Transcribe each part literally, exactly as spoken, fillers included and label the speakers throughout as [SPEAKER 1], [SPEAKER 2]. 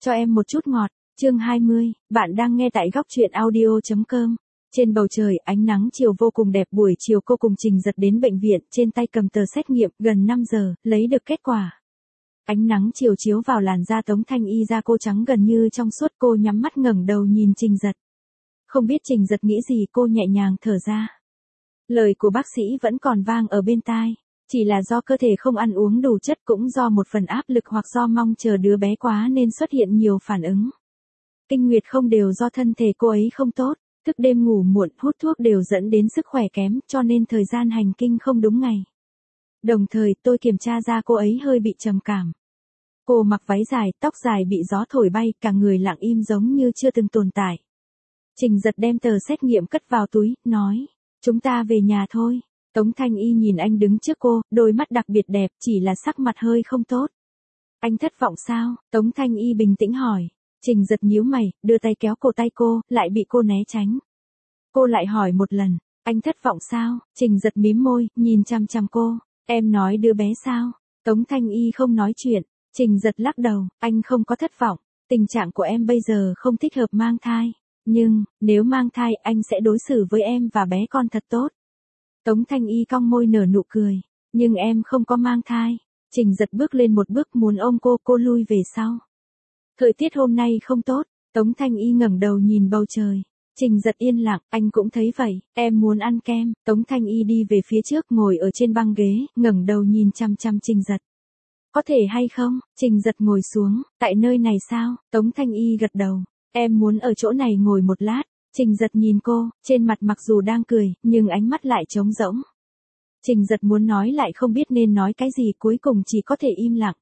[SPEAKER 1] Cho em một chút ngọt, chương hai mươi, bạn đang nghe tại góc truyện audio chấm com. Trên bầu trời, ánh nắng chiều vô cùng đẹp, buổi chiều cô cùng Trình Giật đến bệnh viện, trên tay cầm tờ xét nghiệm, gần năm giờ, lấy được kết quả. Ánh nắng chiều chiếu vào làn da Tống Thanh Y, da cô trắng gần như trong suốt, cô nhắm mắt ngẩng đầu nhìn Trình Giật. Không biết Trình Giật nghĩ gì, cô nhẹ nhàng thở ra. Lời của bác sĩ vẫn còn vang ở bên tai. Chỉ là do cơ thể không ăn uống đủ chất, cũng do một phần áp lực hoặc do mong chờ đứa bé quá nên xuất hiện nhiều phản ứng. Kinh nguyệt không đều do thân thể cô ấy không tốt, thức đêm ngủ muộn, hút thuốc đều dẫn đến sức khỏe kém, cho nên thời gian hành kinh không đúng ngày. Đồng thời tôi kiểm tra ra cô ấy hơi bị trầm cảm. Cô mặc váy dài, tóc dài bị gió thổi bay, cả người lặng im giống như chưa từng tồn tại. Trình Giật đem tờ xét nghiệm cất vào túi, nói, chúng ta về nhà thôi. Tống Thanh Y nhìn anh đứng trước cô, đôi mắt đặc biệt đẹp, chỉ là sắc mặt hơi không tốt. Anh thất vọng sao? Tống Thanh Y bình tĩnh hỏi. Trình Giật nhíu mày, đưa tay kéo cổ tay cô, lại bị cô né tránh. Cô lại hỏi một lần, anh thất vọng sao? Trình Giật mím môi, nhìn chăm chăm cô, em nói đứa bé sao? Tống Thanh Y không nói chuyện. Trình Giật lắc đầu, anh không có thất vọng, tình trạng của em bây giờ không thích hợp mang thai. Nhưng, nếu mang thai, anh sẽ đối xử với em và bé con thật tốt. Tống Thanh Y cong môi nở nụ cười, nhưng em không có mang thai. Trình Giật bước lên một bước muốn ôm cô, cô lui về sau. Thời tiết hôm nay không tốt, Tống Thanh Y ngẩng đầu nhìn bầu trời. Trình Giật yên lặng, anh cũng thấy vậy, em muốn ăn kem. Tống Thanh Y đi về phía trước, ngồi ở trên băng ghế, ngẩng đầu nhìn chăm chăm Trình Giật. Có thể hay không? Trình Giật ngồi xuống, tại nơi này sao? Tống Thanh Y gật đầu, em muốn ở chỗ này ngồi một lát. Trình Giật nhìn cô, trên mặt mặc dù đang cười, nhưng ánh mắt lại trống rỗng. Trình Giật muốn nói lại không biết nên nói cái gì, cuối cùng chỉ có thể im lặng.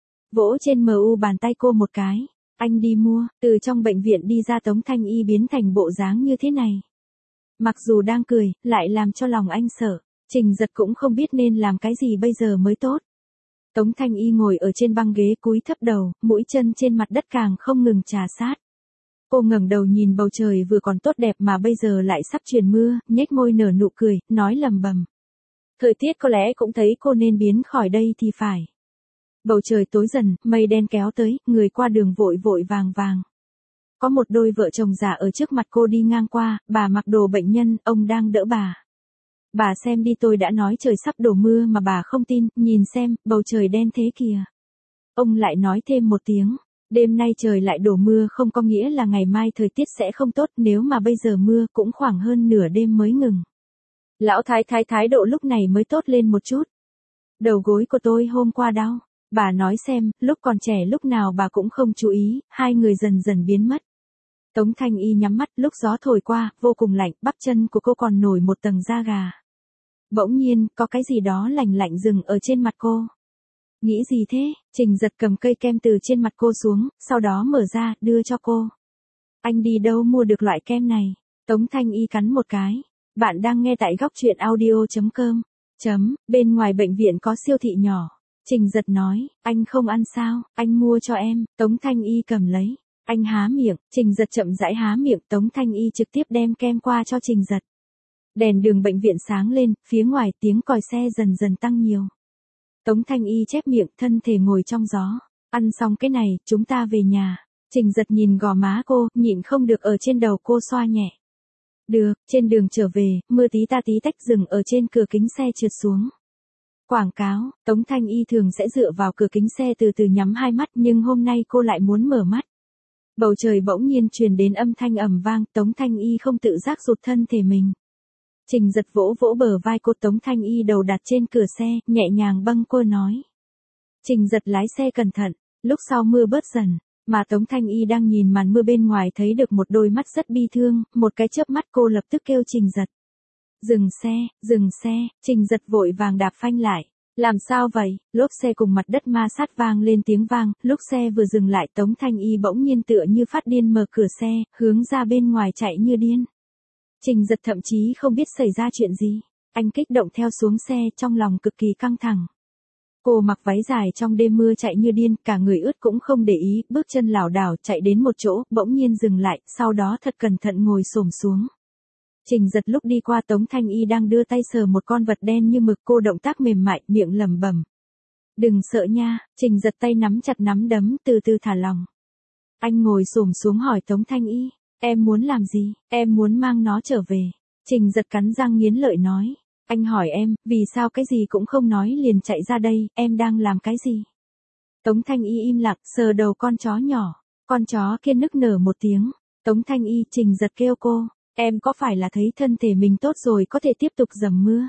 [SPEAKER 1] Vỗ trên mờ u bàn tay cô một cái, anh đi mua. Từ trong bệnh viện đi ra, Tống Thanh Y biến thành bộ dáng như thế này. Mặc dù đang cười, lại làm cho lòng anh sợ. Trình Giật cũng không biết nên làm cái gì bây giờ mới tốt. Tống Thanh Y ngồi ở trên băng ghế cúi thấp đầu, mũi chân trên mặt đất càng không ngừng trà sát. Cô ngẩng đầu nhìn bầu trời vừa còn tốt đẹp mà bây giờ lại sắp truyền mưa, nhếch môi nở nụ cười, nói lầm bầm. Thời tiết có lẽ cũng thấy cô nên biến khỏi đây thì phải. Bầu trời tối dần, mây đen kéo tới, người qua đường vội vội vàng vàng. Có một đôi vợ chồng già ở trước mặt cô đi ngang qua, bà mặc đồ bệnh nhân, ông đang đỡ bà. Bà xem đi, tôi đã nói trời sắp đổ mưa mà bà không tin, nhìn xem, bầu trời đen thế kìa. Ông lại nói thêm một tiếng. Đêm nay trời lại đổ mưa không có nghĩa là ngày mai thời tiết sẽ không tốt, nếu mà bây giờ mưa cũng khoảng hơn nửa đêm mới ngừng. Lão thái thái thái độ lúc này mới tốt lên một chút. Đầu gối của tôi hôm qua đau. Bà nói xem, lúc còn trẻ lúc nào bà cũng không chú ý, hai người dần dần biến mất. Tống Thanh Y nhắm mắt, lúc gió thổi qua, vô cùng lạnh, bắp chân của cô còn nổi một tầng da gà. Bỗng nhiên, có cái gì đó lạnh lạnh dừng ở trên mặt cô. Nghĩ gì thế? Trình Giật cầm cây kem từ trên mặt cô xuống, sau đó mở ra, đưa cho cô. Anh đi đâu mua được loại kem này? Tống Thanh Y cắn một cái. Bạn đang nghe tại góc truyện audio chấm com. Chấm, bên ngoài bệnh viện có siêu thị nhỏ. Trình Giật nói, anh không ăn sao, anh mua cho em. Tống Thanh Y cầm lấy. Anh há miệng, Trình Giật chậm rãi há miệng, Tống Thanh Y trực tiếp đem kem qua cho Trình Giật. Đèn đường bệnh viện sáng lên, phía ngoài tiếng còi xe dần dần tăng nhiều. Tống Thanh Y chép miệng, thân thể ngồi trong gió. Ăn xong cái này, chúng ta về nhà. Trình Giật nhìn gò má cô, nhịn không được ở trên đầu cô xoa nhẹ. Được, trên đường trở về, mưa tí ta tí tách dừng ở trên cửa kính xe trượt xuống. Quảng cáo, Tống Thanh Y thường sẽ dựa vào cửa kính xe từ từ nhắm hai mắt, nhưng hôm nay cô lại muốn mở mắt. Bầu trời bỗng nhiên truyền đến âm thanh ầm vang, Tống Thanh Y không tự giác rụt thân thể mình. Trình Giật vỗ vỗ bờ vai cô, Tống Thanh Y đầu đặt trên cửa xe, nhẹ nhàng bâng cô nói. Trình Giật lái xe cẩn thận, lúc sau mưa bớt dần, mà Tống Thanh Y đang nhìn màn mưa bên ngoài thấy được một đôi mắt rất bi thương, một cái chớp mắt cô lập tức kêu Trình Giật. Dừng xe, dừng xe, Trình Giật vội vàng đạp phanh lại. Làm sao vậy? Lốp xe cùng mặt đất ma sát vang lên tiếng vang, lúc xe vừa dừng lại Tống Thanh Y bỗng nhiên tựa như phát điên mở cửa xe, hướng ra bên ngoài chạy như điên. Trình Giật thậm chí không biết xảy ra chuyện gì. Anh kích động theo xuống xe, trong lòng cực kỳ căng thẳng. Cô mặc váy dài trong đêm mưa chạy như điên, cả người ướt cũng không để ý, bước chân lảo đảo chạy đến một chỗ, bỗng nhiên dừng lại, sau đó thật cẩn thận ngồi xổm xuống. Trình Giật lúc đi qua Tống Thanh Y đang đưa tay sờ một con vật đen như mực, cô động tác mềm mại, miệng lẩm bẩm. Đừng sợ nha. Trình Giật tay nắm chặt nắm đấm, từ từ thả lòng. Anh ngồi xổm xuống hỏi Tống Thanh Y, em muốn làm gì, em muốn mang nó trở về. Trình Giật cắn răng nghiến lợi nói, anh hỏi em, vì sao cái gì cũng không nói liền chạy ra đây, em đang làm cái gì? Tống Thanh Y im lặng, sờ đầu con chó nhỏ, con chó kia nức nở một tiếng. Tống Thanh Y, Trình Giật kêu cô, em có phải là thấy thân thể mình tốt rồi có thể tiếp tục dầm mưa?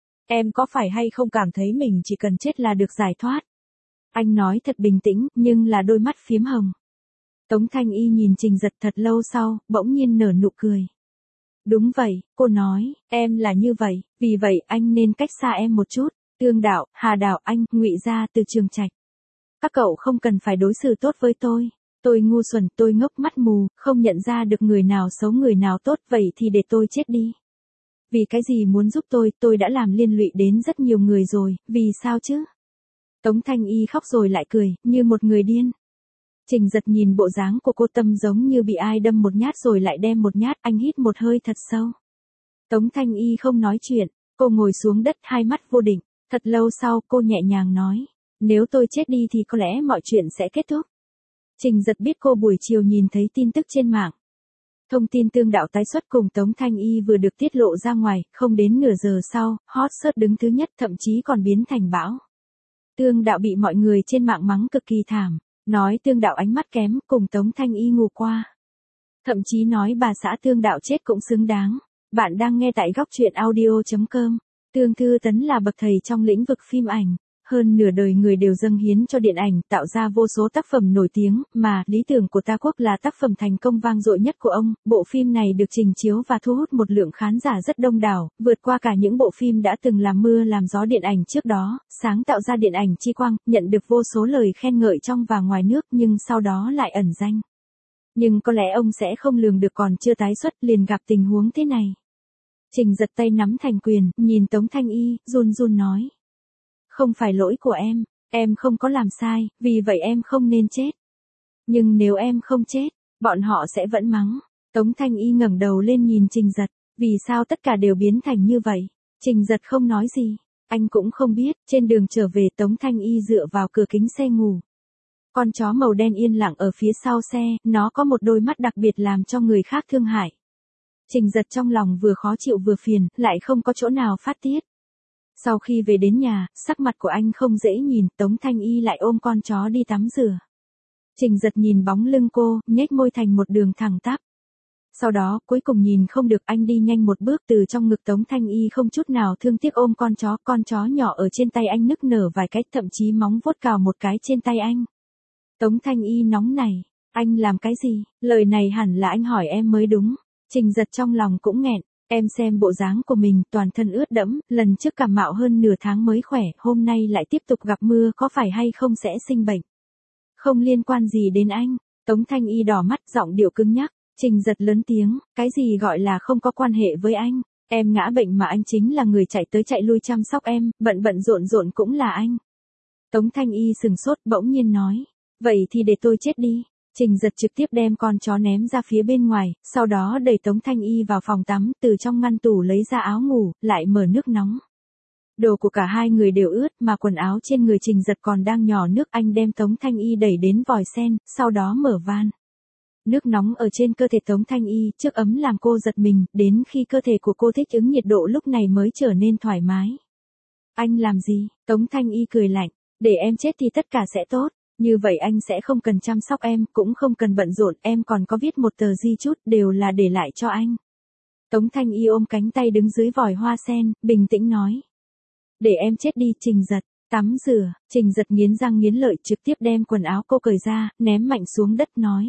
[SPEAKER 1] Em có phải hay không cảm thấy mình chỉ cần chết là được giải thoát? Anh nói thật bình tĩnh, nhưng là đôi mắt phiếm hồng. Tống Thanh Y nhìn Trình Giật thật lâu sau, bỗng nhiên nở nụ cười. Đúng vậy, cô nói, em là như vậy, vì vậy anh nên cách xa em một chút. Tương Đạo, Hà Đạo, anh, Ngụy Gia, Từ Trường Trạch. Các cậu không cần phải đối xử tốt với tôi. Tôi ngu xuẩn, tôi ngốc mắt mù, không nhận ra được người nào xấu người nào tốt, vậy thì để tôi chết đi. Vì cái gì muốn giúp tôi, tôi đã làm liên lụy đến rất nhiều người rồi, vì sao chứ? Tống Thanh Y khóc rồi lại cười, như một người điên. Trình Giật nhìn bộ dáng của cô tâm giống như bị ai đâm một nhát rồi lại đem một nhát, anh hít một hơi thật sâu. Tống Thanh Y không nói chuyện, cô ngồi xuống đất hai mắt vô định, thật lâu sau cô nhẹ nhàng nói, nếu tôi chết đi thì có lẽ mọi chuyện sẽ kết thúc. Trình Giật biết cô buổi chiều nhìn thấy tin tức trên mạng. Thông tin Tương Đạo tái xuất cùng Tống Thanh Y vừa được tiết lộ ra ngoài, không đến nửa giờ sau, hot search đứng thứ nhất thậm chí còn biến thành bão. Tương Đạo bị mọi người trên mạng mắng cực kỳ thảm, nói Tương Đạo ánh mắt kém cùng Tống Thanh Y ngủ qua. Thậm chí nói bà xã Tương Đạo chết cũng xứng đáng. Bạn đang nghe tại góc truyện audio chấm com. Tương Thư Tấn là bậc thầy trong lĩnh vực phim ảnh. Hơn nửa đời người đều dâng hiến cho điện ảnh, tạo ra vô số tác phẩm nổi tiếng, mà lý tưởng của Ta Quốc là tác phẩm thành công vang dội nhất của ông. Bộ phim này được trình chiếu và thu hút một lượng khán giả rất đông đảo, vượt qua cả những bộ phim đã từng làm mưa làm gió điện ảnh trước đó, sáng tạo ra điện ảnh chi quang, nhận được vô số lời khen ngợi trong và ngoài nước nhưng sau đó lại ẩn danh. Nhưng có lẽ ông sẽ không lường được còn chưa tái xuất liền gặp tình huống thế này. Trình Giật tay nắm thành quyền, nhìn Tống Thanh Y, run run nói. Không phải lỗi của em, em không có làm sai, vì vậy em không nên chết. Nhưng nếu em không chết, bọn họ sẽ vẫn mắng. Tống Thanh Y ngẩng đầu lên nhìn Trình Giật, vì sao tất cả đều biến thành như vậy? Trình Giật không nói gì, anh cũng không biết. Trên đường trở về Tống Thanh Y dựa vào cửa kính xe ngủ. Con chó màu đen yên lặng ở phía sau xe, nó có một đôi mắt đặc biệt làm cho người khác thương hại. Trình Giật trong lòng vừa khó chịu vừa phiền, lại không có chỗ nào phát tiết. Sau khi về đến nhà, sắc mặt của anh không dễ nhìn, Tống Thanh Y lại ôm con chó đi tắm rửa. Trình Giật nhìn bóng lưng cô, nhếch môi thành một đường thẳng tắp. Sau đó, cuối cùng nhìn không được, anh đi nhanh một bước từ trong ngực Tống Thanh Y không chút nào thương tiếc ôm con chó, con chó nhỏ ở trên tay anh nức nở vài cái, thậm chí móng vuốt cào một cái trên tay anh. Tống Thanh Y nóng nảy, anh làm cái gì? Lời này hẳn là anh hỏi em mới đúng. Trình Giật trong lòng cũng nghẹn. Em xem bộ dáng của mình, toàn thân ướt đẫm, lần trước cảm mạo hơn nửa tháng mới khỏe, hôm nay lại tiếp tục gặp mưa, có phải hay không sẽ sinh bệnh? Không liên quan gì đến anh. Tống Thanh Y đỏ mắt, giọng điệu cứng nhắc. Trình Giật lớn tiếng, cái gì gọi là không có quan hệ với anh? Em ngã bệnh mà anh chính là người chạy tới chạy lui chăm sóc em, bận bận rộn rộn cũng là anh. Tống Thanh Y sừng sốt bỗng nhiên nói, vậy thì để tôi chết đi. Trình Giật trực tiếp đem con chó ném ra phía bên ngoài, sau đó đẩy Tống Thanh Y vào phòng tắm, từ trong ngăn tủ lấy ra áo ngủ, lại mở nước nóng. Đồ của cả hai người đều ướt, mà quần áo trên người Trình Giật còn đang nhỏ nước, anh đem Tống Thanh Y đẩy đến vòi sen, sau đó mở van. Nước nóng ở trên cơ thể Tống Thanh Y, trước ấm làm cô giật mình, đến khi cơ thể của cô thích ứng nhiệt độ lúc này mới trở nên thoải mái. Anh làm gì? Tống Thanh Y cười lạnh, để em chết thì tất cả sẽ tốt. Như vậy anh sẽ không cần chăm sóc em, cũng không cần bận rộn, em còn có viết một tờ di chúc, đều là để lại cho anh. Tống Thanh Y ôm cánh tay đứng dưới vòi hoa sen, bình tĩnh nói. Để em chết đi. Trình Giật, tắm rửa. Trình Giật nghiến răng nghiến lợi trực tiếp đem quần áo cô cởi ra, ném mạnh xuống đất nói.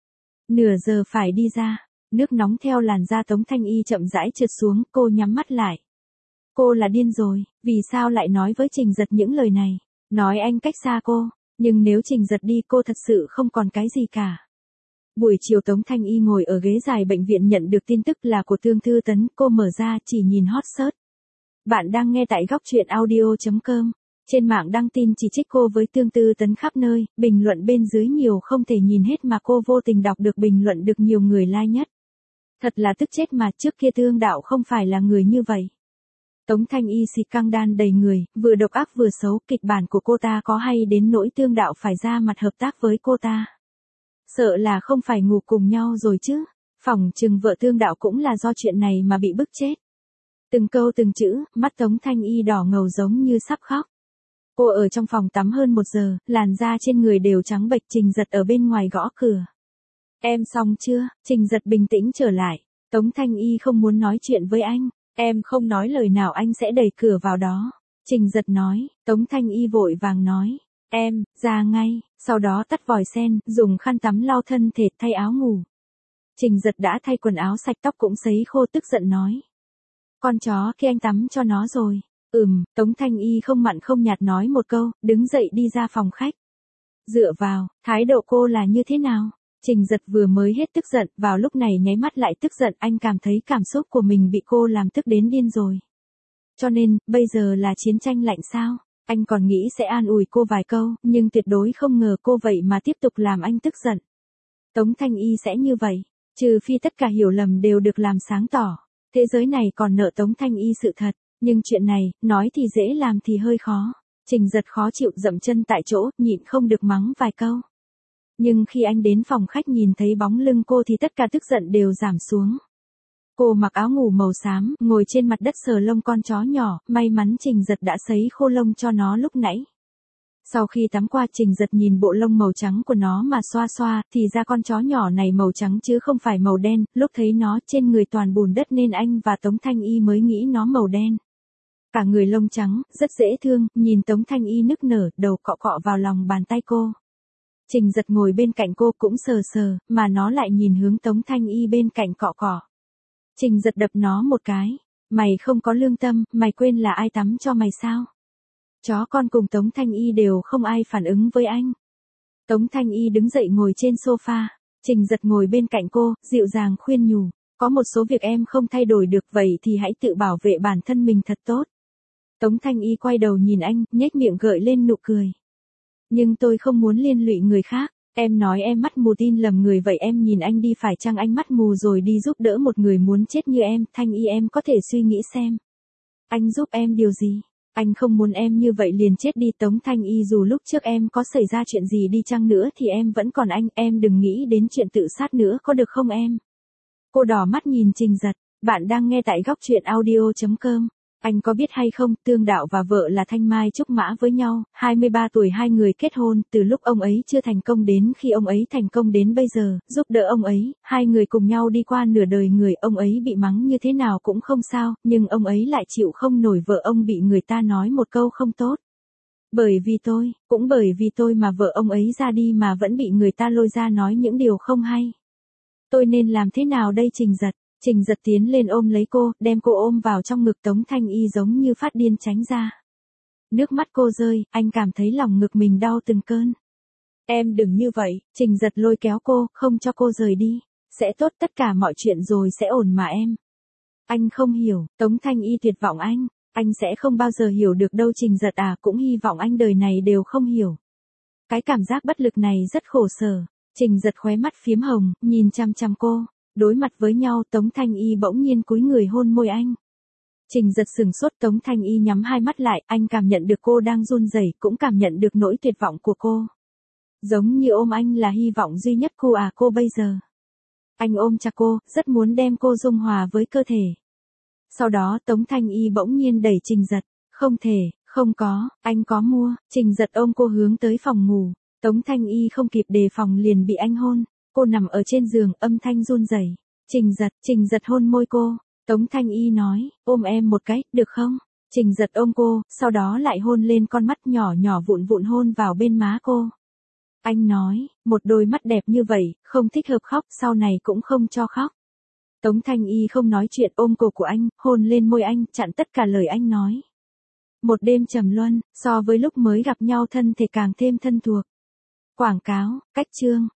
[SPEAKER 1] Nửa giờ phải đi ra. Nước nóng theo làn da Tống Thanh Y chậm rãi trượt xuống, cô nhắm mắt lại. Cô là điên rồi, vì sao lại nói với Trình Giật những lời này? Nói anh cách xa cô. Nhưng nếu Trình Giật đi cô thật sự không còn cái gì cả. Buổi chiều Tống Thanh Y ngồi ở ghế dài bệnh viện nhận được tin tức là của Tương Thư Tấn, cô mở ra chỉ nhìn hot search. Bạn đang nghe tại góc truyện audio chấm com. Trên mạng đăng tin chỉ trích cô với Tương Thư Tấn khắp nơi, bình luận bên dưới nhiều không thể nhìn hết mà cô vô tình đọc được bình luận được nhiều người like nhất. Thật là tức chết mà, trước kia Tương Đạo không phải là người như vậy. Tống Thanh Y xịt căng đan đầy người, vừa độc ác vừa xấu, kịch bản của cô ta có hay đến nỗi Tương Đạo phải ra mặt hợp tác với cô ta. Sợ là không phải ngủ cùng nhau rồi chứ. Phỏng chừng vợ Tương Đạo cũng là do chuyện này mà bị bức chết. Từng câu từng chữ, mắt Tống Thanh Y đỏ ngầu giống như sắp khóc. Cô ở trong phòng tắm hơn một giờ, làn da trên người đều trắng bệch. Trình Giật ở bên ngoài gõ cửa. Em xong chưa? Trình Giật bình tĩnh trở lại. Tống Thanh Y không muốn nói chuyện với anh. Em không nói lời nào anh sẽ đẩy cửa vào đó. Trình Giật nói. Tống Thanh Y vội vàng nói. Em, ra ngay. Sau đó tắt vòi sen, dùng khăn tắm lau thân thể, thay áo ngủ. Trình Giật đã thay quần áo sạch, tóc cũng sấy khô, tức giận nói. Con chó kia anh tắm cho nó rồi. Ừm, Tống Thanh Y không mặn không nhạt nói một câu, đứng dậy đi ra phòng khách. Dựa vào, thái độ cô là như thế nào? Trình Giật vừa mới hết tức giận, vào lúc này nháy mắt lại tức giận, anh cảm thấy cảm xúc của mình bị cô làm tức đến điên rồi. Cho nên, bây giờ là chiến tranh lạnh sao? Anh còn nghĩ sẽ an ủi cô vài câu, nhưng tuyệt đối không ngờ cô vậy mà tiếp tục làm anh tức giận. Tống Thanh Y sẽ như vậy, trừ phi tất cả hiểu lầm đều được làm sáng tỏ. Thế giới này còn nợ Tống Thanh Y sự thật, nhưng chuyện này, nói thì dễ làm thì hơi khó. Trình Giật khó chịu dậm chân tại chỗ, nhịn không được mắng vài câu. Nhưng khi anh đến phòng khách nhìn thấy bóng lưng cô thì tất cả tức giận đều giảm xuống. Cô mặc áo ngủ màu xám, ngồi trên mặt đất sờ lông con chó nhỏ, may mắn Trình Giật đã sấy khô lông cho nó lúc nãy. Sau khi tắm qua, Trình Giật nhìn bộ lông màu trắng của nó mà xoa xoa, thì ra con chó nhỏ này màu trắng chứ không phải màu đen, lúc thấy nó trên người toàn bùn đất nên anh và Tống Thanh Y mới nghĩ nó màu đen. Cả người lông trắng, rất dễ thương, nhìn Tống Thanh Y nức nở, đầu cọ cọ vào lòng bàn tay cô. Trình Giật ngồi bên cạnh cô cũng sờ sờ, mà nó lại nhìn hướng Tống Thanh Y bên cạnh cọ cọ. Trình Giật đập nó một cái. Mày không có lương tâm, mày quên là ai tắm cho mày sao? Chó con cùng Tống Thanh Y đều không ai phản ứng với anh. Tống Thanh Y đứng dậy ngồi trên sofa. Trình Giật ngồi bên cạnh cô, dịu dàng khuyên nhủ. Có một số việc em không thay đổi được, vậy thì hãy tự bảo vệ bản thân mình thật tốt. Tống Thanh Y quay đầu nhìn anh, nhếch miệng gợi lên nụ cười. Nhưng tôi không muốn liên lụy người khác. Em nói em mắt mù tin lầm người, vậy em nhìn anh đi, phải chăng anh mắt mù rồi đi giúp đỡ một người muốn chết như em? Thanh Y, em có thể suy nghĩ xem. Anh giúp em điều gì? Anh không muốn em như vậy liền chết đi. Tống Thanh Y, dù lúc trước em có xảy ra chuyện gì đi chăng nữa thì em vẫn còn anh, em đừng nghĩ đến chuyện tự sát nữa có được không em? Cô đỏ mắt nhìn Trình Giật. Bạn đang nghe tại góc truyện audio chấm com. Anh có biết hay không, Tương Đạo và vợ là Thanh Mai Trúc Mã với nhau, hai mươi ba tuổi hai người kết hôn, từ lúc ông ấy chưa thành công đến khi ông ấy thành công đến bây giờ, giúp đỡ ông ấy, hai người cùng nhau đi qua nửa đời người, ông ấy bị mắng như thế nào cũng không sao, nhưng ông ấy lại chịu không nổi vợ ông bị người ta nói một câu không tốt. Bởi vì tôi, cũng bởi vì tôi mà vợ ông ấy ra đi mà vẫn bị người ta lôi ra nói những điều không hay. Tôi nên làm thế nào đây Trình Giật? Trình Giật tiến lên ôm lấy cô, đem cô ôm vào trong ngực. Tống Thanh Y giống như phát điên tránh ra. Nước mắt cô rơi, anh cảm thấy lòng ngực mình đau từng cơn. Em đừng như vậy, Trình Giật lôi kéo cô, không cho cô rời đi. Sẽ tốt, tất cả mọi chuyện rồi sẽ ổn mà em. Anh không hiểu, Tống Thanh Y tuyệt vọng anh, anh sẽ không bao giờ hiểu được đâu. Trình Giật à, cũng hy vọng anh đời này đều không hiểu. Cái cảm giác bất lực này rất khổ sở. Trình Giật khóe mắt phiếm hồng, nhìn chăm chăm cô. Đối mặt với nhau, Tống Thanh Y bỗng nhiên cúi người hôn môi anh. Trình Giật sừng sốt. Tống Thanh Y nhắm hai mắt lại, anh cảm nhận được cô đang run rẩy, cũng cảm nhận được nỗi tuyệt vọng của cô. Giống như ôm anh là hy vọng duy nhất của à cô bây giờ. Anh ôm chặt cô, rất muốn đem cô dung hòa với cơ thể. Sau đó Tống Thanh Y bỗng nhiên đẩy Trình Giật. Không thể, không có, anh có mua. Trình Giật ôm cô hướng tới phòng ngủ. Tống Thanh Y không kịp đề phòng liền bị anh hôn. Cô nằm ở trên giường, âm thanh run rẩy. Trình Giật, Trình Giật hôn môi cô. Tống Thanh Y nói, ôm em một cái, được không? Trình Giật ôm cô, sau đó lại hôn lên con mắt nhỏ nhỏ vụn vụn, hôn vào bên má cô. Anh nói, một đôi mắt đẹp như vậy, không thích hợp khóc, sau này cũng không cho khóc. Tống Thanh Y không nói chuyện, ôm cổ của anh, hôn lên môi anh, chặn tất cả lời anh nói. Một đêm trầm luân, so với lúc mới gặp nhau thân thể càng thêm thân thuộc. Quảng cáo, cách chương.